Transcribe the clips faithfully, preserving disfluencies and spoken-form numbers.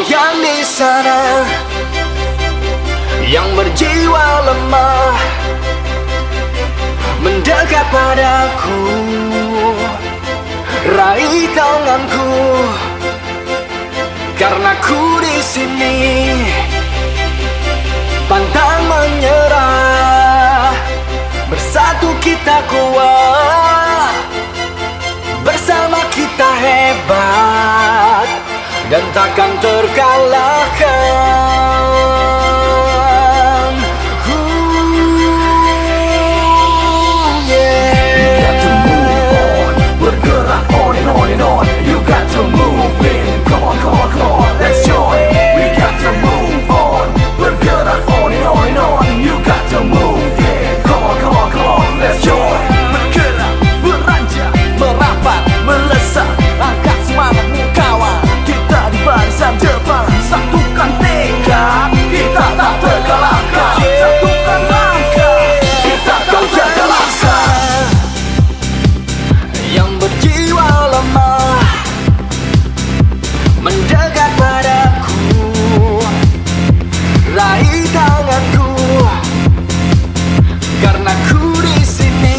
yang di sana, yang berjiwa lemah, mendekat padaku, raih tanganku, karena ku di sini. Pantang menyerah, bersatu kita kuat, bersama kita hebat, dan takkan terkalahkan. Ooh, yeah. You got to move on, bergerak on and on and on. You got to move in, come on, come on, come on, let's join. We got to move on, bergerak on and on and on. You got to move in, come on, come on, come on, let's join. Bergerak, beranjak, merapat, melesat, angkat semangatmu kawan. Kita di barisan depan, satukan tekad, kita tak terkalahkan. Satukan langkah, kita tak terkalahkan. Yang berjiwa lemah, mendekat padaku, raih tanganku, karena ku di sini.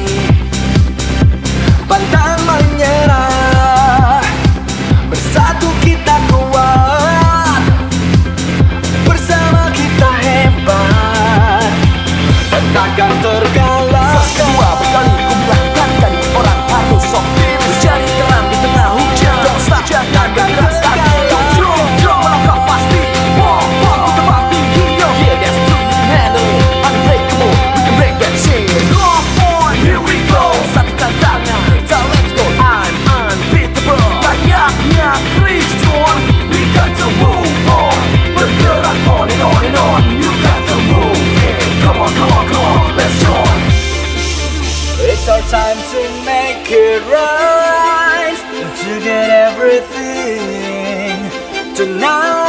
Pantang menyerah, bersatu kita kuat, bersama kita hebat, dan takkan terkalahkan. Dua berkali ku bilang kan, orang harus optimis, mencari terang di tengah hujan. Don't stop, jangan gagal, don't drop, drop, melangkah pasti. Walk, walk, ku terbang tinggi, yo. Yeah, that's true, you can handle it. Unbreakable, we can break that chain. Go on, here we go. Satukan tangan, kita let's go. I'm unbeatable. Kayaknya Chris John. We got to move on, bergerak on and on and on. You got to move in, come on, come on, come on, let's join. It's our time to make it right, to get everything tonight.